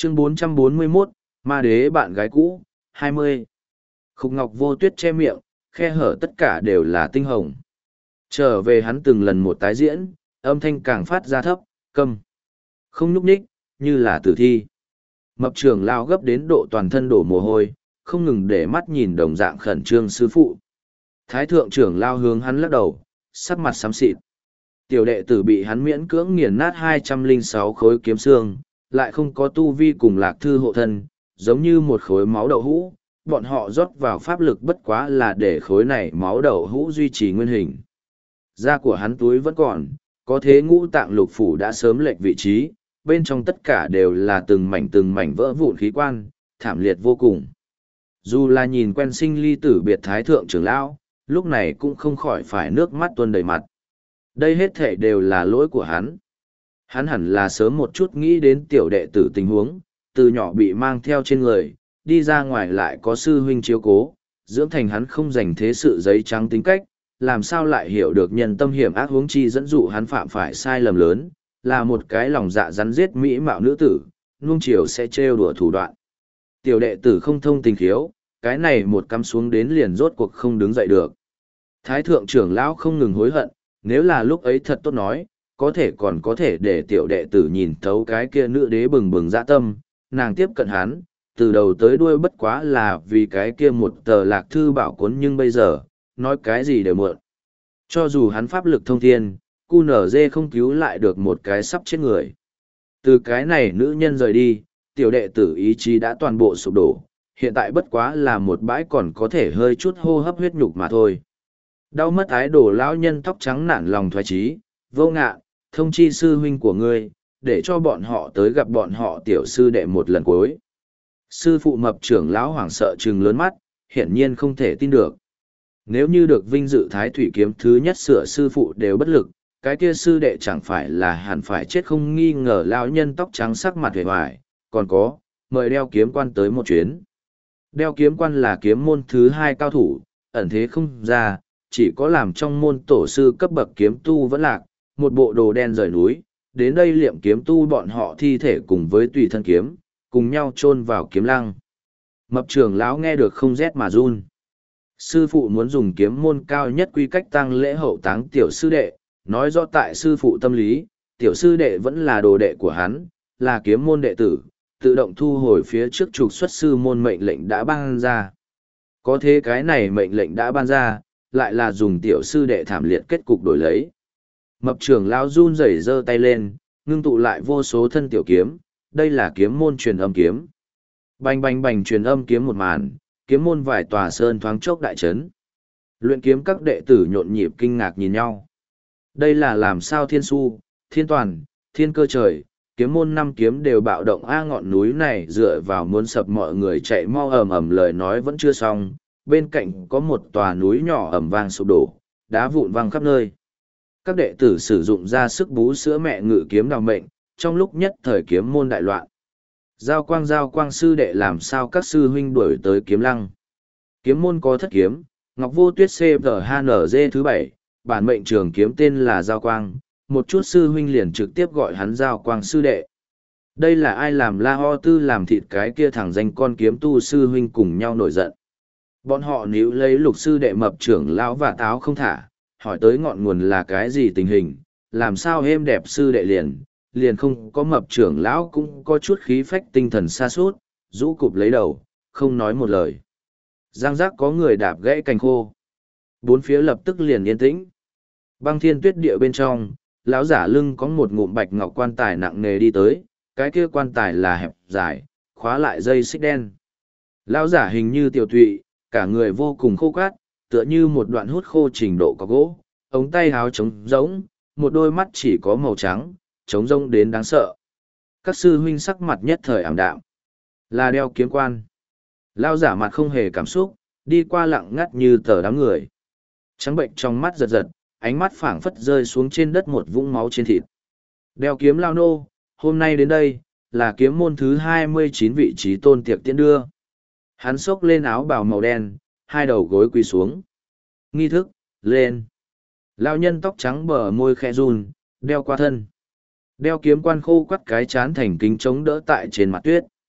Chương 441, Ma đế bạn gái cũ, 20. Khúc Ngọc Vô Tuyết che miệng, khe hở tất cả đều là tinh hồng. Trở về hắn từng lần một tái diễn, âm thanh càng phát ra thấp, câm. Không nhúc nhích, như là tử thi. Mập trưởng lao gấp đến độ toàn thân đổ mồ hôi, không ngừng để mắt nhìn đồng dạng khẩn trương sư phụ. Thái thượng trưởng lao hướng hắn lắc đầu, sắc mặt xám xịt. Tiểu đệ tử bị hắn miễn cưỡng nghiền nát 206 khối kiếm xương, lại không có tu vi cùng lạc thư hộ thân, giống như một khối máu đậu hũ, bọn họ rót vào pháp lực bất quá là để khối này máu đậu hũ duy trì nguyên hình. Da của hắn túi vẫn còn, có thế ngũ tạng lục phủ đã sớm lệch vị trí, bên trong tất cả đều là từng mảnh vỡ vụn khí quan, thảm liệt vô cùng. Dù là nhìn quen sinh ly tử biệt thái thượng trưởng lão, lúc này cũng không khỏi phải nước mắt tuôn đầy mặt. Đây hết thể đều là lỗi của hắn. Hắn hẳn là sớm một chút nghĩ đến tiểu đệ tử tình huống, từ nhỏ bị mang theo trên người, đi ra ngoài lại có sư huynh chiếu cố, dưỡng thành hắn không dành thế sự giấy trắng tính cách, làm sao lại hiểu được nhân tâm hiểm ác huống chi dẫn dụ hắn phạm phải sai lầm lớn, là một cái lòng dạ rắn giết mỹ mạo nữ tử, nuông chiều sẽ trêu đùa thủ đoạn. Tiểu đệ tử không thông tình khiếu, cái này một cắm xuống đến liền rốt cuộc không đứng dậy được. Thái thượng trưởng lão không ngừng hối hận, nếu là lúc ấy thật tốt nói, còn có thể để tiểu đệ tử nhìn thấu cái kia nữ đế bừng bừng dạ tâm, nàng tiếp cận hắn, từ đầu tới đuôi bất quá là vì cái kia một tờ lạc thư bảo cuốn, nhưng bây giờ, nói cái gì đều muộn. Cho dù hắn pháp lực thông thiên, QNZ không cứu lại được một cái sắp chết người. Từ cái này nữ nhân rời đi, tiểu đệ tử ý chí đã toàn bộ sụp đổ, hiện tại bất quá là một bãi còn có thể hơi chút hô hấp huyết nhục mà thôi. Đau mất ái đổ lão nhân tóc trắng nản lòng thoái trí, vô ngạ, thông chi sư huynh của ngươi, để cho bọn họ tới gặp bọn họ tiểu sư đệ một lần cuối. Sư phụ mập trưởng lão hoảng sợ trừng lớn mắt, hiển nhiên không thể tin được. Nếu như được vinh dự thái thủy kiếm thứ nhất sửa sư phụ đều bất lực, cái kia sư đệ chẳng phải là hẳn phải chết không nghi ngờ. Lão nhân tóc trắng sắc mặt hề hoài, còn có, mời đeo kiếm quan tới một chuyến. Đeo kiếm quan là kiếm môn thứ hai cao thủ, ẩn thế không ra, chỉ có làm trong môn tổ sư cấp bậc kiếm tu vẫn lạc, một bộ đồ đen rời núi, đến đây liệm kiếm tu bọn họ thi thể cùng với tùy thân kiếm, cùng nhau chôn vào kiếm lăng. Mập trưởng lão nghe được không rét mà run. Sư phụ muốn dùng kiếm môn cao nhất quy cách tang lễ hậu táng tiểu sư đệ, nói rõ tại sư phụ tâm lý, tiểu sư đệ vẫn là đồ đệ của hắn, là kiếm môn đệ tử, tự động thu hồi phía trước trục xuất sư môn mệnh lệnh đã ban ra. Có thế cái này mệnh lệnh đã ban ra, lại là dùng tiểu sư đệ thảm liệt kết cục đổi lấy. Mập trưởng lão run rẩy giơ tay lên, ngưng tụ lại vô số thân tiểu kiếm, đây là kiếm môn truyền âm kiếm. Bành bành bành truyền âm kiếm một màn, kiếm môn vài tòa sơn thoáng chốc đại chấn. Luyện kiếm các đệ tử nhộn nhịp kinh ngạc nhìn nhau. Đây là làm sao thiên su, thiên toàn, thiên cơ trời, kiếm môn năm kiếm đều bạo động ngọn núi này dựa vào muốn sập mọi người chạy mau ầm ầm lời nói vẫn chưa xong, bên cạnh có một tòa núi nhỏ ầm vang sụp đổ, đá vụn văng khắp nơi. Các đệ tử sử dụng ra sức bú sữa mẹ ngự kiếm đào mệnh, trong lúc nhất thời kiếm môn đại loạn. Giao quang sư đệ làm sao các sư huynh đuổi tới kiếm lăng. Kiếm môn có thất kiếm, Ngọc Vô Tuyết CVHNG thứ 7, bản mệnh trường kiếm tên là Giao Quang, một chút sư huynh liền trực tiếp gọi hắn Giao Quang sư đệ. Đây là ai làm La Ho Tư làm thịt cái kia thằng danh con kiếm tu sư huynh cùng nhau nổi giận. Bọn họ níu lấy lục sư đệ mập trưởng lão và táo không thả, hỏi tới ngọn nguồn là cái gì tình hình, làm sao êm đẹp sư đệ liền không có mập trưởng lão cũng có chút khí phách tinh thần xa suốt, rũ cụp lấy đầu, không nói một lời. Giang giác có người đạp gãy cành khô. Bốn phía lập tức liền yên tĩnh. Băng thiên tuyết địa bên trong, lão giả lưng có một ngụm bạch ngọc quan tài nặng nề đi tới, cái kia quan tài là hẹp dài, khóa lại dây xích đen. Lão giả hình như tiểu thụy, cả người vô cùng khô cát, tựa như một đoạn hút khô trình độ có gỗ, ống tay háo trống rỗng, một đôi mắt chỉ có màu trắng, trống rỗng đến đáng sợ. Các sư huynh sắc mặt nhất thời ảm đạm. Là đeo kiếm quan. Lão giả mặt không hề cảm xúc, đi qua lặng ngắt như tờ đám người. Trắng bệnh trong mắt giật giật, ánh mắt phảng phất rơi xuống trên đất một vũng máu trên thịt. Đeo kiếm lao nô, hôm nay đến đây, là kiếm môn thứ 29 vị trí tôn tiệc tiễn đưa. Hắn xốc lên áo bào màu đen, hai đầu gối quỳ xuống. Nghi thức, lên. Lão nhân tóc trắng bờ môi khẽ run, đeo qua thân. Đeo kiếm quan khô quắt cái chán thành kính chống đỡ tại trên mặt tuyết.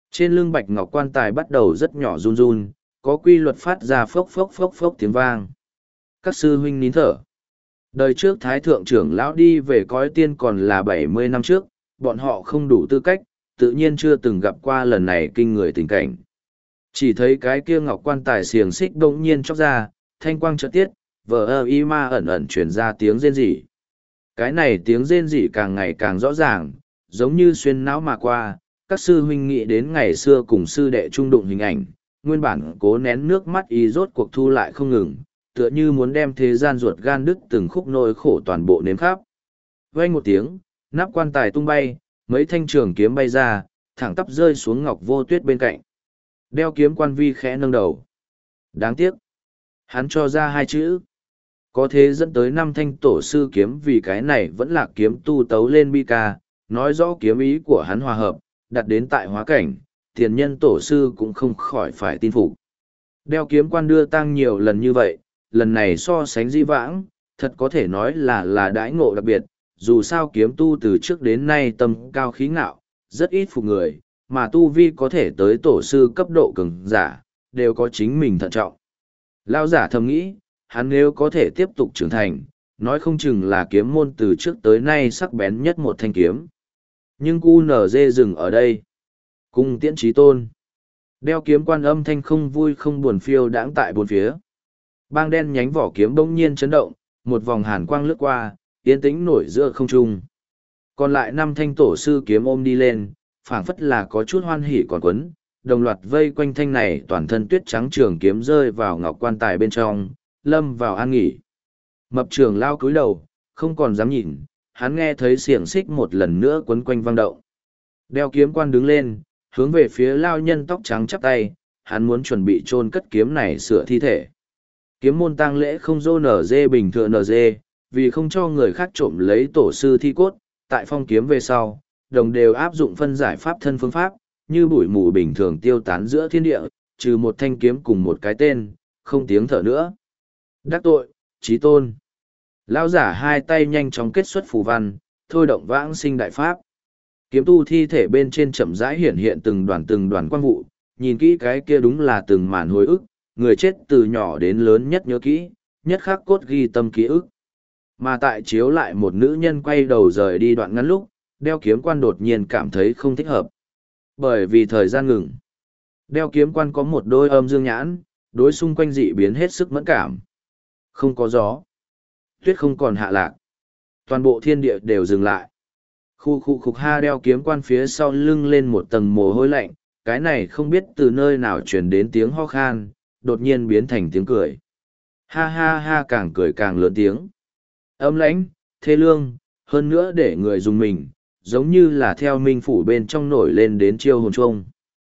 Trên lưng bạch ngọc quan tài bắt đầu rất nhỏ run run, có quy luật phát ra phốc phốc phốc phốc tiếng vang. Các sư huynh nín thở. Đời trước Thái Thượng trưởng lão đi về cõi tiên còn là 70 năm trước, bọn họ không đủ tư cách, tự nhiên chưa từng gặp qua lần này kinh người tình cảnh. Chỉ thấy cái kia ngọc quan tài xiềng xích bỗng nhiên chóc ra, thanh quang chợt tiết, vờ y ma ẩn ẩn truyền ra tiếng rên rỉ. Cái này tiếng rên rỉ càng ngày càng rõ ràng, giống như xuyên não mà qua, các sư huynh nghĩ đến ngày xưa cùng sư đệ trung đụng hình ảnh, nguyên bản cố nén nước mắt y rốt cuộc thu lại không ngừng, tựa như muốn đem thế gian ruột gan đứt từng khúc nỗi khổ toàn bộ nếm khắp. Vang một tiếng, nắp quan tài tung bay, mấy thanh trường kiếm bay ra, thẳng tắp rơi xuống Ngọc Vô Tuyết bên cạnh. Đeo kiếm quan vi khẽ nâng đầu. Đáng tiếc. Hắn cho ra hai chữ. Có thế dẫn tới năm thanh tổ sư kiếm vì cái này vẫn là kiếm tu tấu lên bi ca, nói rõ kiếm ý của hắn hòa hợp, đặt đến tại hóa cảnh, tiền nhân tổ sư cũng không khỏi phải tin phục. Đeo kiếm quan đưa tăng nhiều lần như vậy, lần này so sánh di vãng, thật có thể nói là đãi ngộ đặc biệt, dù sao kiếm tu từ trước đến nay tâm cao khí ngạo, rất ít phục người, mà tu vi có thể tới tổ sư cấp độ cường giả, đều có chính mình thận trọng. Lao giả thầm nghĩ, hắn nếu có thể tiếp tục trưởng thành, nói không chừng là kiếm môn từ trước tới nay sắc bén nhất một thanh kiếm. Nhưng QNZ dừng ở đây. Cung tiễn trí tôn. Đeo kiếm quan âm thanh không vui không buồn phiêu đãng tại bốn phía. Bang đen nhánh vỏ kiếm bỗng nhiên chấn động, một vòng hàn quang lướt qua, yên tĩnh nổi giữa không trung. Còn lại năm thanh tổ sư kiếm ôm đi lên, phảng phất là có chút hoan hỉ còn quấn, đồng loạt vây quanh thanh này toàn thân tuyết trắng trường kiếm rơi vào ngọc quan tài bên trong, lâm vào an nghỉ. Mập trường lao cúi đầu, không còn dám nhìn, hắn nghe thấy xiềng xích một lần nữa quấn quanh vang động. Đeo kiếm quan đứng lên, hướng về phía lao nhân tóc trắng chắp tay, hắn muốn chuẩn bị chôn cất kiếm này sửa thi thể. Kiếm môn tang lễ không dô nở dê bình thường nở dê, vì không cho người khác trộm lấy tổ sư thi cốt, tại phong kiếm về sau, đồng đều áp dụng phân giải pháp thân phương pháp, như bụi mù bình thường tiêu tán giữa thiên địa, trừ một thanh kiếm cùng một cái tên, không tiếng thở nữa. Đắc tội, chí tôn. Lão giả hai tay nhanh chóng kết xuất phù văn, thôi động vãng sinh đại pháp. Kiếm tu thi thể bên trên chậm rãi hiện hiện từng đoàn quang vụ, nhìn kỹ cái kia đúng là từng màn hồi ức, người chết từ nhỏ đến lớn nhất nhớ kỹ, nhất khắc cốt ghi tâm ký ức. Mà tại chiếu lại một nữ nhân quay đầu rời đi đoạn ngắn lúc, đeo kiếm quan đột nhiên cảm thấy không thích hợp. Bởi vì thời gian ngừng. Đeo kiếm quan có một đôi âm dương nhãn, đối xung quanh dị biến hết sức mẫn cảm. Không có gió. Tuyết không còn hạ lạc. Toàn bộ thiên địa đều dừng lại. Khu khu khục ha, đeo kiếm quan phía sau lưng lên một tầng mồ hôi lạnh, cái này không biết từ nơi nào truyền đến tiếng ho khan, đột nhiên biến thành tiếng cười. Ha ha ha, càng cười càng lớn tiếng. Âm lãnh, thê lương, hơn nữa để người dùng mình, giống như là theo minh phủ bên trong nổi lên đến chiêu hồn chuông.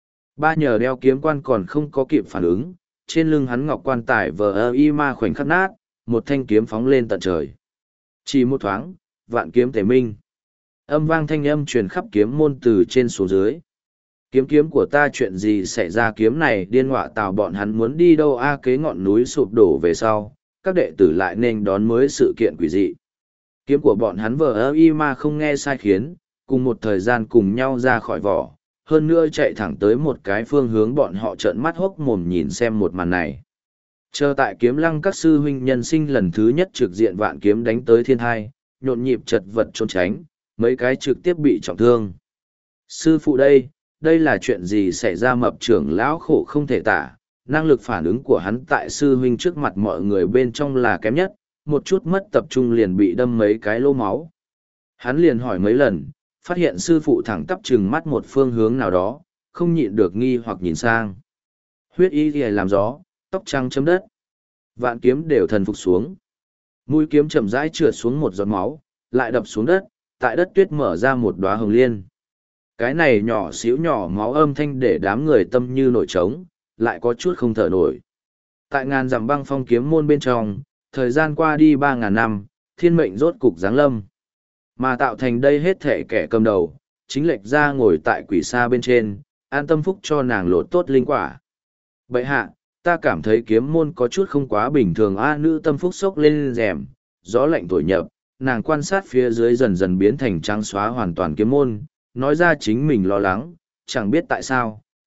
Ba nhờ đeo kiếm quan còn không có kịp phản ứng, trên lưng hắn ngọc quan tài vờ y ma khoảnh khắc nát, một thanh kiếm phóng lên tận trời. Chỉ một thoáng, vạn kiếm tề minh. Âm vang thanh âm truyền khắp kiếm môn từ trên xuống dưới. Kiếm kiếm của ta chuyện gì xảy ra, kiếm này điên họa tào bọn hắn muốn đi đâu a, kế ngọn núi sụp đổ về sau, các đệ tử lại nên đón mới sự kiện quỷ dị. Kiếm của bọn hắn vờ y ma không nghe sai khiến, cùng một thời gian cùng nhau ra khỏi vỏ, hơn nữa chạy thẳng tới một cái phương hướng, bọn họ trợn mắt hốc mồm nhìn xem một màn này. Chờ tại kiếm lăng các sư huynh nhân sinh lần thứ nhất trực diện vạn kiếm đánh tới thiên thai, nhộn nhịp chật vật trốn tránh, mấy cái trực tiếp bị trọng thương. Sư phụ đây là chuyện gì xảy ra, mập trưởng lão khổ không thể tả, năng lực phản ứng của hắn tại sư huynh trước mặt mọi người bên trong là kém nhất, một chút mất tập trung liền bị đâm mấy cái lỗ máu. Hắn liền hỏi mấy lần, phát hiện sư phụ thẳng tắp trừng mắt một phương hướng nào đó, không nhịn được nghi hoặc nhìn sang. Huyết y thì làm gió, tóc trắng chấm đất. Vạn kiếm đều thần phục xuống. Mũi kiếm chậm rãi trượt xuống một giọt máu, lại đập xuống đất, tại đất tuyết mở ra một đóa hồng liên. Cái này nhỏ xíu nhỏ máu âm thanh để đám người tâm như nổi trống, lại có chút không thở nổi. Tại ngàn dặm băng phong kiếm môn bên trong, thời gian qua đi 3.000 năm, thiên mệnh rốt cục giáng lâm. Mà tạo thành đây hết thể kẻ cầm đầu, chính lệch ra ngồi tại quỷ xa bên trên, an tâm phúc cho nàng lột tốt linh quả. Bậy hạ, ta cảm thấy kiếm môn có chút không quá bình thường a. Nữ tâm phúc sốc lên rèm, gió lạnh thổi nhập, nàng quan sát phía dưới dần dần biến thành trắng xóa hoàn toàn kiếm môn, nói ra chính mình lo lắng, chẳng biết tại sao,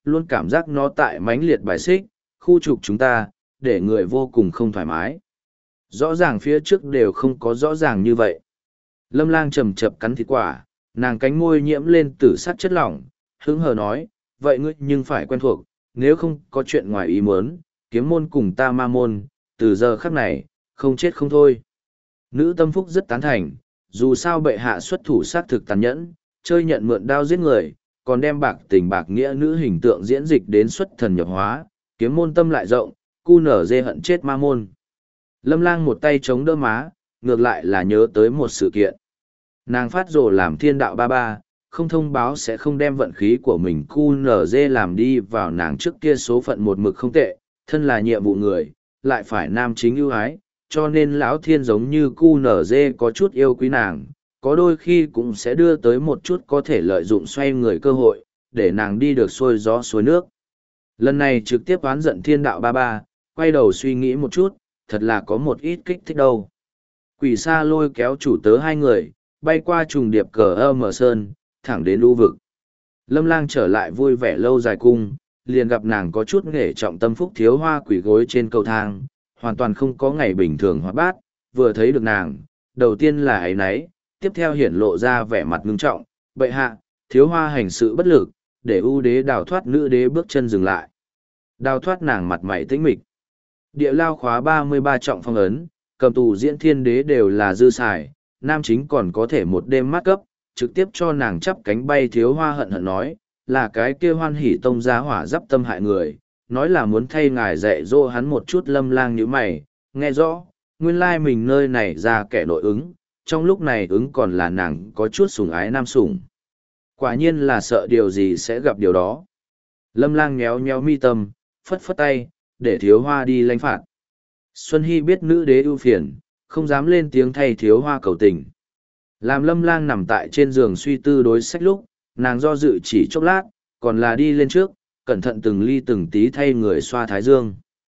luôn cảm giác nó tại mãnh liệt bài xích, khu trục chúng ta, để người vô cùng không thoải mái. Rõ ràng phía trước đều không có rõ ràng như vậy. Lâm Lang chầm chập cắn thịt quả, nàng cánh môi nhiễm lên tử sắc chất lỏng, hứng hờ nói, vậy ngươi nhưng phải quen thuộc, nếu không có chuyện ngoài ý muốn, kiếm môn cùng ta ma môn, từ giờ khắc này, không chết không thôi. Nữ tâm phúc rất tán thành, dù sao bệ hạ xuất thủ sát thực tàn nhẫn, chơi nhận mượn đao giết người, còn đem bạc tình bạc nghĩa nữ hình tượng diễn dịch đến xuất thần nhập hóa, kiếm môn tâm lại rộng, cu nở dê hận chết ma môn. Lâm Lang một tay chống đỡ má, ngược lại là nhớ tới một sự kiện. Nàng phát rồ làm thiên đạo ba ba, không thông báo sẽ không đem vận khí của mình cu nở dê làm đi vào nàng trước kia số phận một mực không tệ, thân là nhiệm vụ người, lại phải nam chính ưu ái, cho nên lão thiên giống như cu nở dê có chút yêu quý nàng, có đôi khi cũng sẽ đưa tới một chút có thể lợi dụng xoay người cơ hội, để nàng đi được xuôi gió xuôi nước. Lần này trực tiếp oán giận thiên đạo ba ba, quay đầu suy nghĩ một chút, thật là có một ít kích thích đâu. Quỷ sa lôi kéo chủ tớ hai người, bay qua trùng điệp cờ âm sơn, thẳng đến lưu vực. Lâm Lang trở lại vui vẻ lâu dài cung, liền gặp nàng có chút nghề trọng tâm phúc thiếu hoa quỷ gối trên cầu thang, hoàn toàn không có ngày bình thường hoạt bát, vừa thấy được nàng, đầu tiên là ấy nấy, tiếp theo hiển lộ ra vẻ mặt ngưng trọng, bệ hạ, thiếu hoa hành sự bất lực, để ưu đế đào thoát nữ đế bước chân dừng lại. Đào thoát nàng mặt mày tĩnh mịch. Địa lao khóa 33 trọng phong ấn, cầm tù diễn thiên đế đều là dư xài, nam chính còn có thể một đêm mát cấp, trực tiếp cho nàng chắp cánh bay thiếu hoa hận hận nói, là cái kia hoan hỉ tông giá hỏa giáp tâm hại người, nói là muốn thay ngài dạy dỗ hắn một chút. Lâm Lang như mày, nghe rõ, nguyên lai mình nơi này ra kẻ nội ứng, trong lúc này ứng còn là nàng có chút sủng ái nam sủng. Quả nhiên là sợ điều gì sẽ gặp điều đó. Lâm Lang nhéo nhéo mi tâm, phất phất tay, để thiếu hoa đi lãnh phạt. Xuân Hy biết nữ đế ưu phiền, không dám lên tiếng thay thiếu hoa cầu tình. Làm Lâm Lang nằm tại trên giường suy tư đối sách lúc, nàng do dự chỉ chốc lát, còn là đi lên trước, cẩn thận từng ly từng tí thay người xoa thái dương.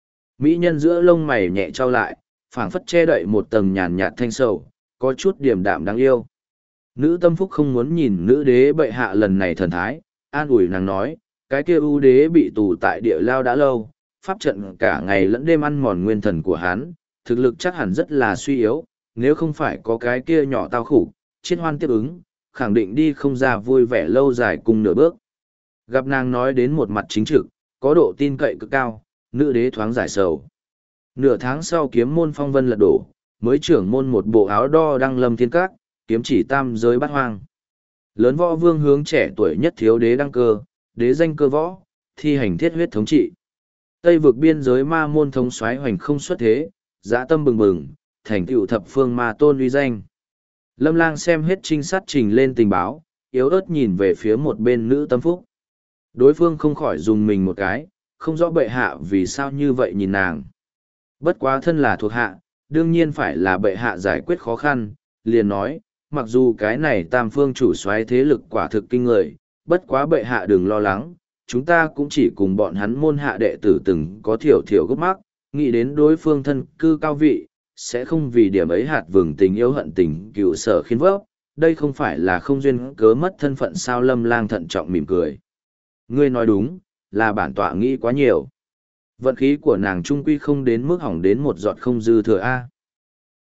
Mỹ nhân giữa lông mày nhẹ trao lại, phảng phất che đậy một tầng nhàn nhạt thanh sầu, có chút điềm đạm đáng yêu. Nữ tâm phúc không muốn nhìn nữ đế bệ hạ lần này thần thái, an ủi nàng nói, cái kia ưu đế bị tù tại địa lao đã lâu, pháp trận cả ngày lẫn đêm ăn mòn nguyên thần của hắn, thực lực chắc hẳn rất là suy yếu, nếu không phải có cái kia nhỏ tao khủ, chiết hoan tiếp ứng, khẳng định đi không ra vui vẻ lâu dài cùng nửa bước. Gặp nàng nói đến một mặt chính trực, có độ tin cậy cực cao, nữ đế thoáng giải sầu. Nửa tháng sau kiếm môn phong vân lật đổ, mới trưởng môn một bộ áo đo đăng lâm thiên các, kiếm chỉ tam giới bát hoang. Lớn võ vương hướng trẻ tuổi nhất thiếu đế đăng cơ, đế danh cơ võ, thi hành thiết huyết thống trị. Tây vực biên giới ma môn thống soái hoành không xuất thế, dã tâm bừng bừng, thành tựu thập phương ma tôn uy danh. Lâm Lang xem hết trinh sát trình lên tình báo, yếu ớt nhìn về phía một bên nữ tâm phúc. Đối phương không khỏi dùng mình một cái, không rõ bệ hạ vì sao như vậy nhìn nàng. Bất quá thân là thuộc hạ, đương nhiên phải là bệ hạ giải quyết khó khăn, liền nói, mặc dù cái này tam phương chủ soái thế lực quả thực kinh người, bất quá bệ hạ đừng lo lắng, chúng ta cũng chỉ cùng bọn hắn môn hạ đệ tử từng có thiểu thiểu gốc mắc, nghĩ đến đối phương thân cư cao vị, sẽ không vì điểm ấy hạt vừng tình yêu hận tình cựu sở khiến vấp, đây không phải là không duyên cớ mất thân phận sao. Lâm Lang thận trọng mỉm cười. Ngươi nói đúng, là bản tọa nghĩ quá nhiều. Vận khí của nàng trung quy không đến mức hỏng đến một giọt không dư thừa a.